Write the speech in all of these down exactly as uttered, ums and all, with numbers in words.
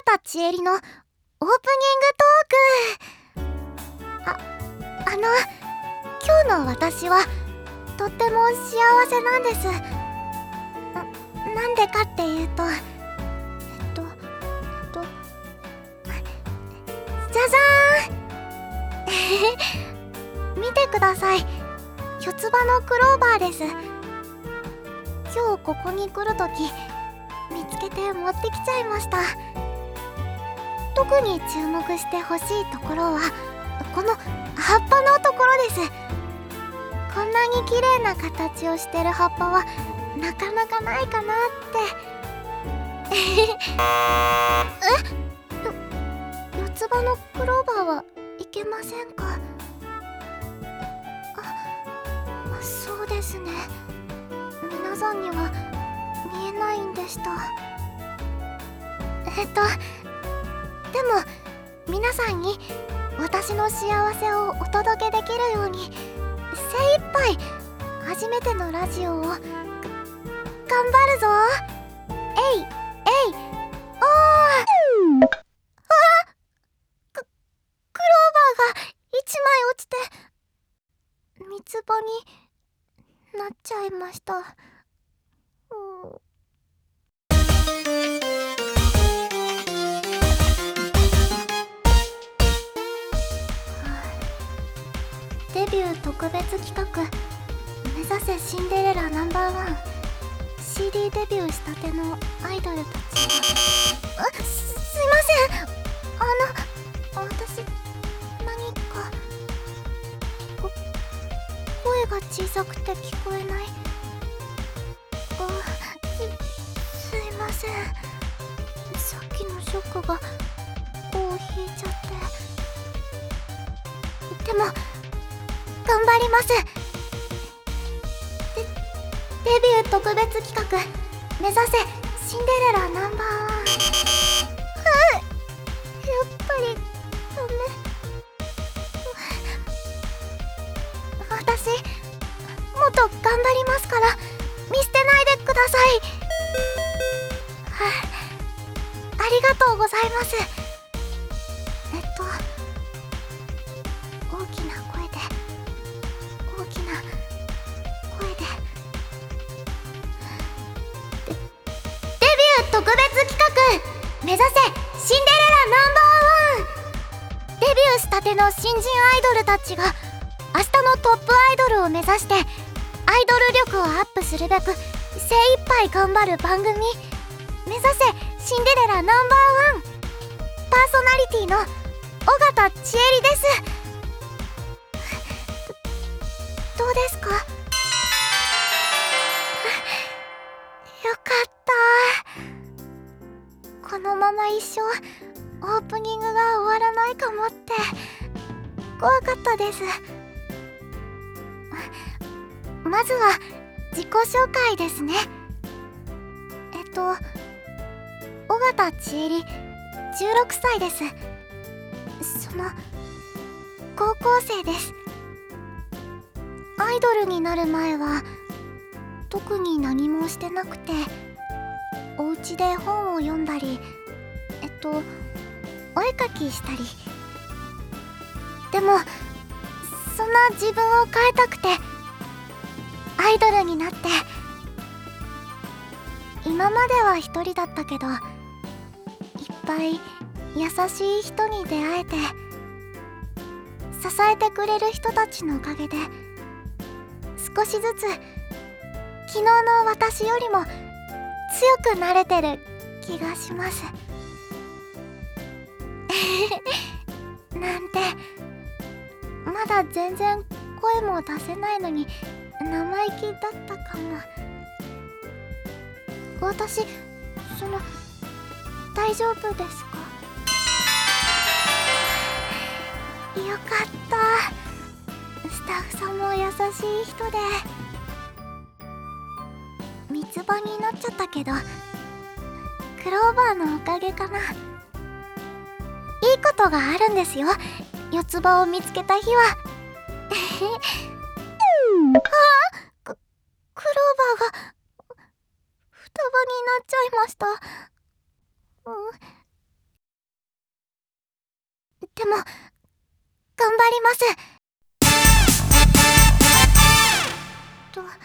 田千恵里のオープニングトーク。あ、あの今日の私はとっても幸せなんです。な、なんでかっていうとえっとえっとじゃじゃーん見てください。四つ葉のクローバーです。今日ここに来るとき見つけて持ってきちゃいました。特に注目してほしいところはこの葉っぱのところです。こんなに綺麗な形をしてる葉っぱはなかなかないかなってえよ四つ葉のクローバーはいけませんか？あ、そうですね。皆さんには見えないんでした。えっとでも皆さんに私の幸せをお届けできるように精一杯初めてのラジオを頑張るぞ。えいえいおーあククローバーが一枚落ちて三つ葉になっちゃいました。うんデビュー特別企画目指せシンデレラナンバーワン シーディー デビューしたてのアイドルたちがあ す, すいません。あの私何かこ声が小さくて聞こえない。あすすいません。さっきのショックが尾を引いちゃってでも頑張ります。でデビュー特別企画目指せシンデレラナンバーワンはやっぱりダメ。私もっと頑張りますから見捨てないでください。はあ、ありがとうございます。えっと大きな声で大きな声でデデビュー特別企画目指せシンデレラナンバーワンデビューしたての新人アイドルたちが明日のトップアイドルを目指してアイドル力をアップするべく精一杯頑張る番組目指せシンデレラナンバーワンパーソナリティの尾形千恵里です。どうですか？よかった。このまま一生オープニングが終わらないかもって怖かったです。まずは自己紹介ですね。えっと尾形千恵里じゅうろくさいです。その高校生です。アイドルになる前は特に何もしてなくてお家で本を読んだりえっとお絵描きしたりでもそんな自分を変えたくてアイドルになって今までは一人だったけどいっぱい優しい人に出会えて支えてくれる人たちのおかげで少しずつ昨日の私よりも強くなれてる気がしますなんてまだ全然声も出せないのに生意気だったかも。私その大丈夫ですか？よかった。スタッフさんも優しい人で三つ葉になっちゃったけどクローバーのおかげかな。いいことがあるんですよ四つ葉を見つけた日はあク、クローバーが双葉になっちゃいました。うんでも頑張ります。ととっ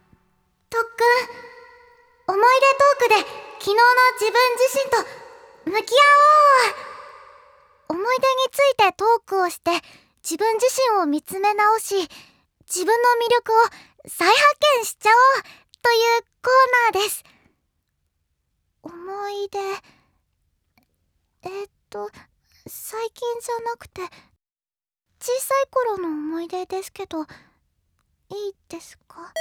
くん、思い出トークで昨日の自分自身と向き合おう。思い出についてトークをして自分自身を見つめ直し、自分の魅力を再発見しちゃおうというコーナーです。思い出、えっと最近じゃなくて小さい頃の思い出ですけど、いいですか？はい。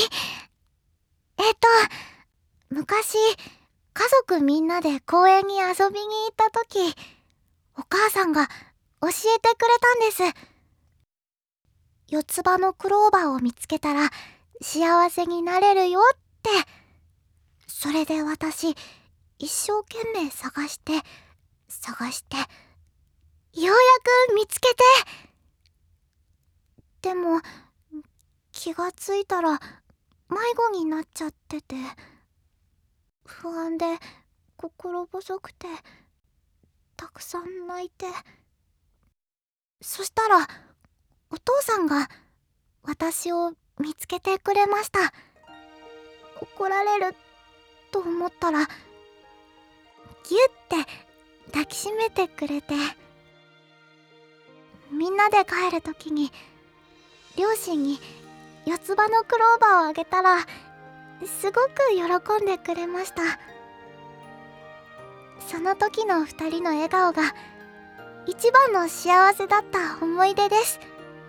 えっと昔、家族みんなで公園に遊びに行った時、お母さんが教えてくれたんです。四つ葉のクローバーを見つけたら幸せになれるよって。それで私、一生懸命探して探してようやく見つけて、でも気がついたら迷子になっちゃってて、不安で心細くてたくさん泣いて、そしたらお父さんが私を見つけてくれました。怒られると思ったらギュッて抱きしめてくれて、みんなで帰る時に両親に四つ葉のクローバーをあげたらすごく喜んでくれました。その時の二人の笑顔が一番の幸せだった思い出です。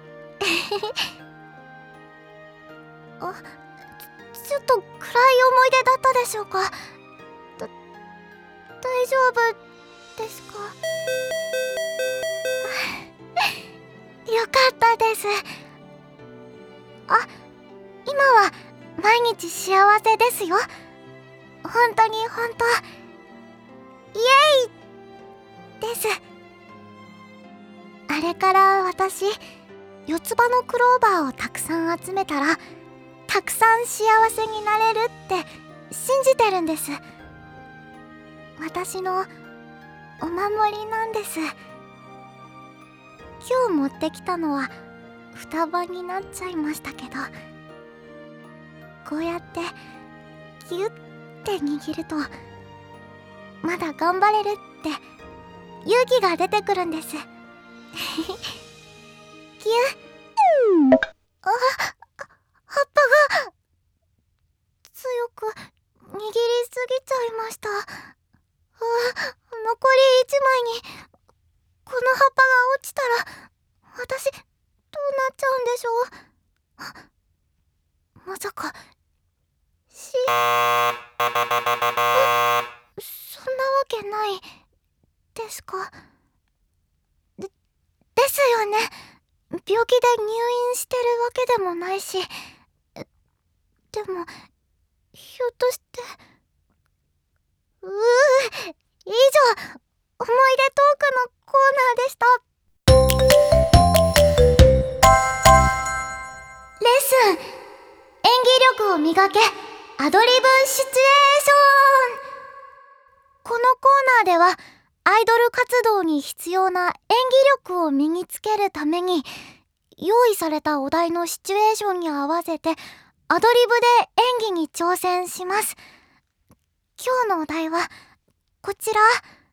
あ、ちょっと暗い思い出だったでしょうか？だ、大丈夫ですか？よかったです。あ、今は毎日幸せですよ。本当に本当。イエイです。あれから私、四つ葉のクローバーをたくさん集めたらたくさん幸せになれるって信じてるんです。私のお守りなんです。今日持ってきたのは双葉になっちゃいましたけど、こうやってギュッて握るとまだ頑張れるって勇気が出てくるんです。ギュッ。あ、葉っぱが強く握りすぎちゃいました。あ、残りいちまいにこの葉っぱが落ちたら私どうなっちゃうんでしょう。まさかしえ、そんなわけないですか？で、ですよね。病気で入院してるわけでもないし。でもひょっとして、うう以上、思い出トークのコーナーでした。レッスン、演技力を磨け、アドリブシチュエーション。このコーナーではアイドル活動に必要な演技力を身につけるために用意されたお題のシチュエーションに合わせてアドリブで演技に挑戦します。今日のお題はこちら。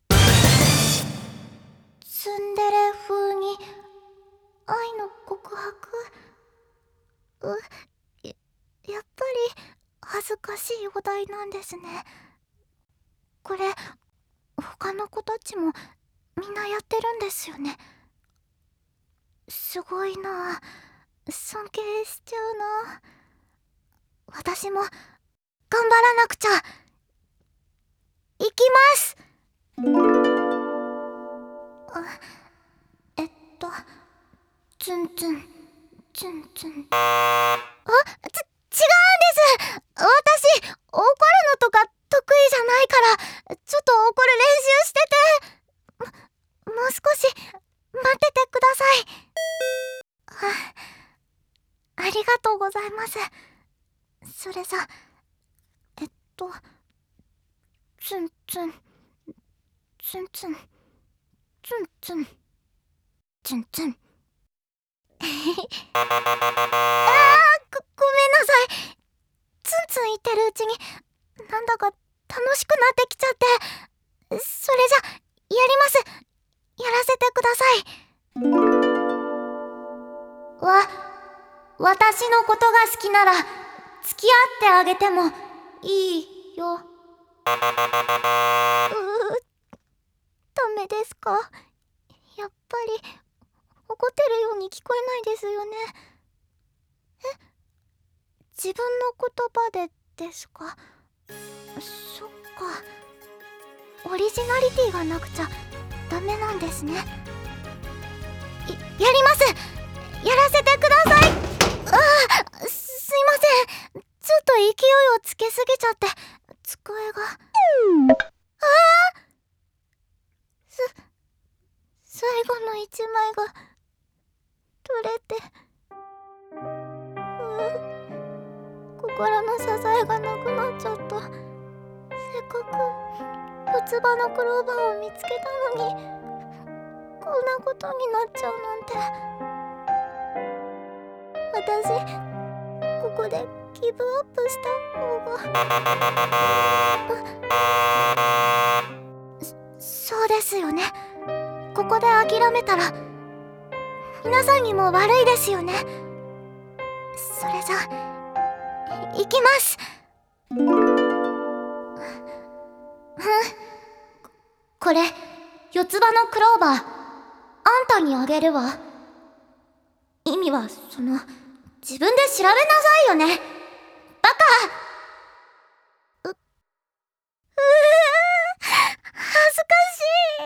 ツンデレ風に愛の告白。う、や、やっぱり恥ずかしいお題なんですね。これ他の子たちもみんなやってるんですよね。すごいなあ、尊敬しちゃうな。私も頑張らなくちゃ。いきます。あ、えっとツンツンツンツン。あ、ち、違うんです。私怒るのとか得意じゃないからちょっと怒る練習してて、も、もう少し待っててください。あ、ありがとうございます。それさ、えっとツンツンツンツンツンツンツンツンあー、ご、ごめんなさい。ツンツン言ってるうちになんだか楽しくなってきちゃって、それじゃやります。やらせてください。わ、私のことが好きなら付き合ってあげてもいいよ。うー、ダメですか？やっぱり怒ってるように聞こえないですよね。え？自分の言葉でですか？そっか。オリジナリティがなくちゃダメなんですね。い、やります。やらせてください。ああ、す、すいません。ちょっと勢いをつけすぎちゃって机が。ああ、す、最後の一枚が取れて、うー、心の支えがなくなっちゃった。せっかく四つ葉のクローバーを見つけたのに、こんなことになっちゃうなんて。私、ここでギブアップした方が。そ、そうですよね。ここで諦めたら皆さんにも悪いですよね。それじゃ行きます。これ四つ葉のクローバーあんたにあげるわ。意味はその自分で調べなさいよね、バカ。う、うー、恥ずかしい。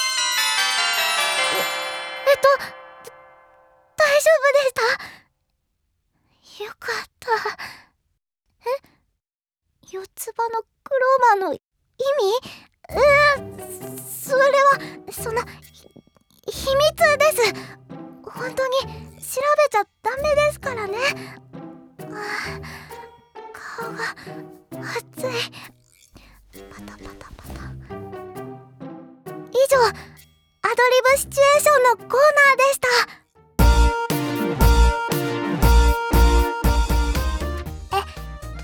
え、えっと大丈夫でした？よかった。え？四つ葉のクローバーの意味？うー、それはその秘密です。本当に調べちゃダメですからね。あー、顔が熱い。パタパタパタ。以上、アドリブシチュエーションのコーナーでした。え、エン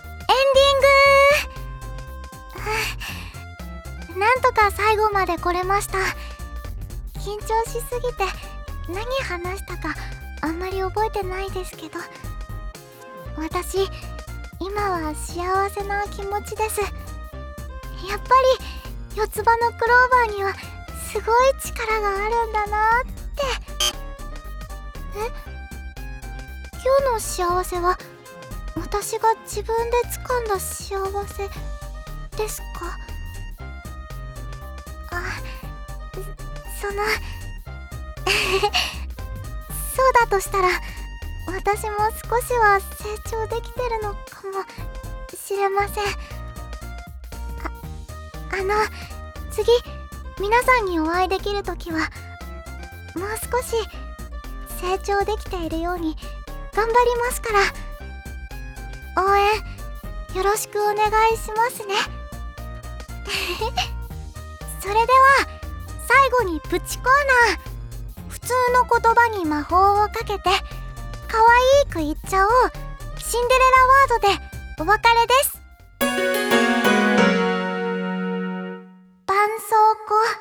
ディング。なんとか最後まで来れました。緊張しすぎて何話したかあんまり覚えてないですけど、私今は幸せな気持ちです。やっぱり四つ葉のクローバーにはすごい力があるんだなって。え？今日の幸せは私が自分で掴んだ幸せですか？あ、そのそうだとしたら私も少しは成長できてるのかもしれません。あ、あの次皆さんにお会いできるときはもう少し成長できているように頑張りますから、応援よろしくお願いしますね。それでは最後にプチコーナー。普通の言葉に魔法をかけて可愛く言っちゃおう。シンデレラワードでお別れです。絆創膏。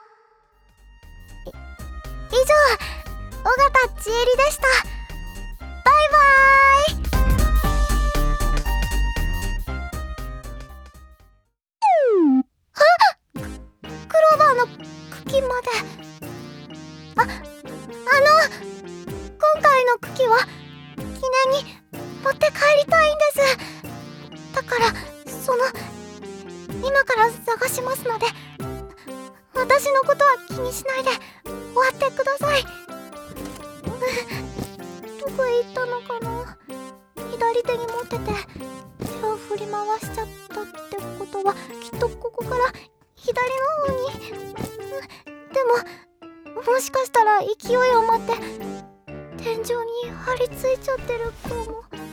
以上、尾形千恵里でした。バイバーイ。あ、クローバーの茎まで。あ、あの今回の茎は記念に持って帰りたいんです。だからその今から探しますので、私のことは気にしないで終わってください。どこへ行ったのかな。左手に持ってて手を振り回しちゃったってことはきっとここから左の方に。でももしかしたら勢い余って天井に張り付いちゃってるかも。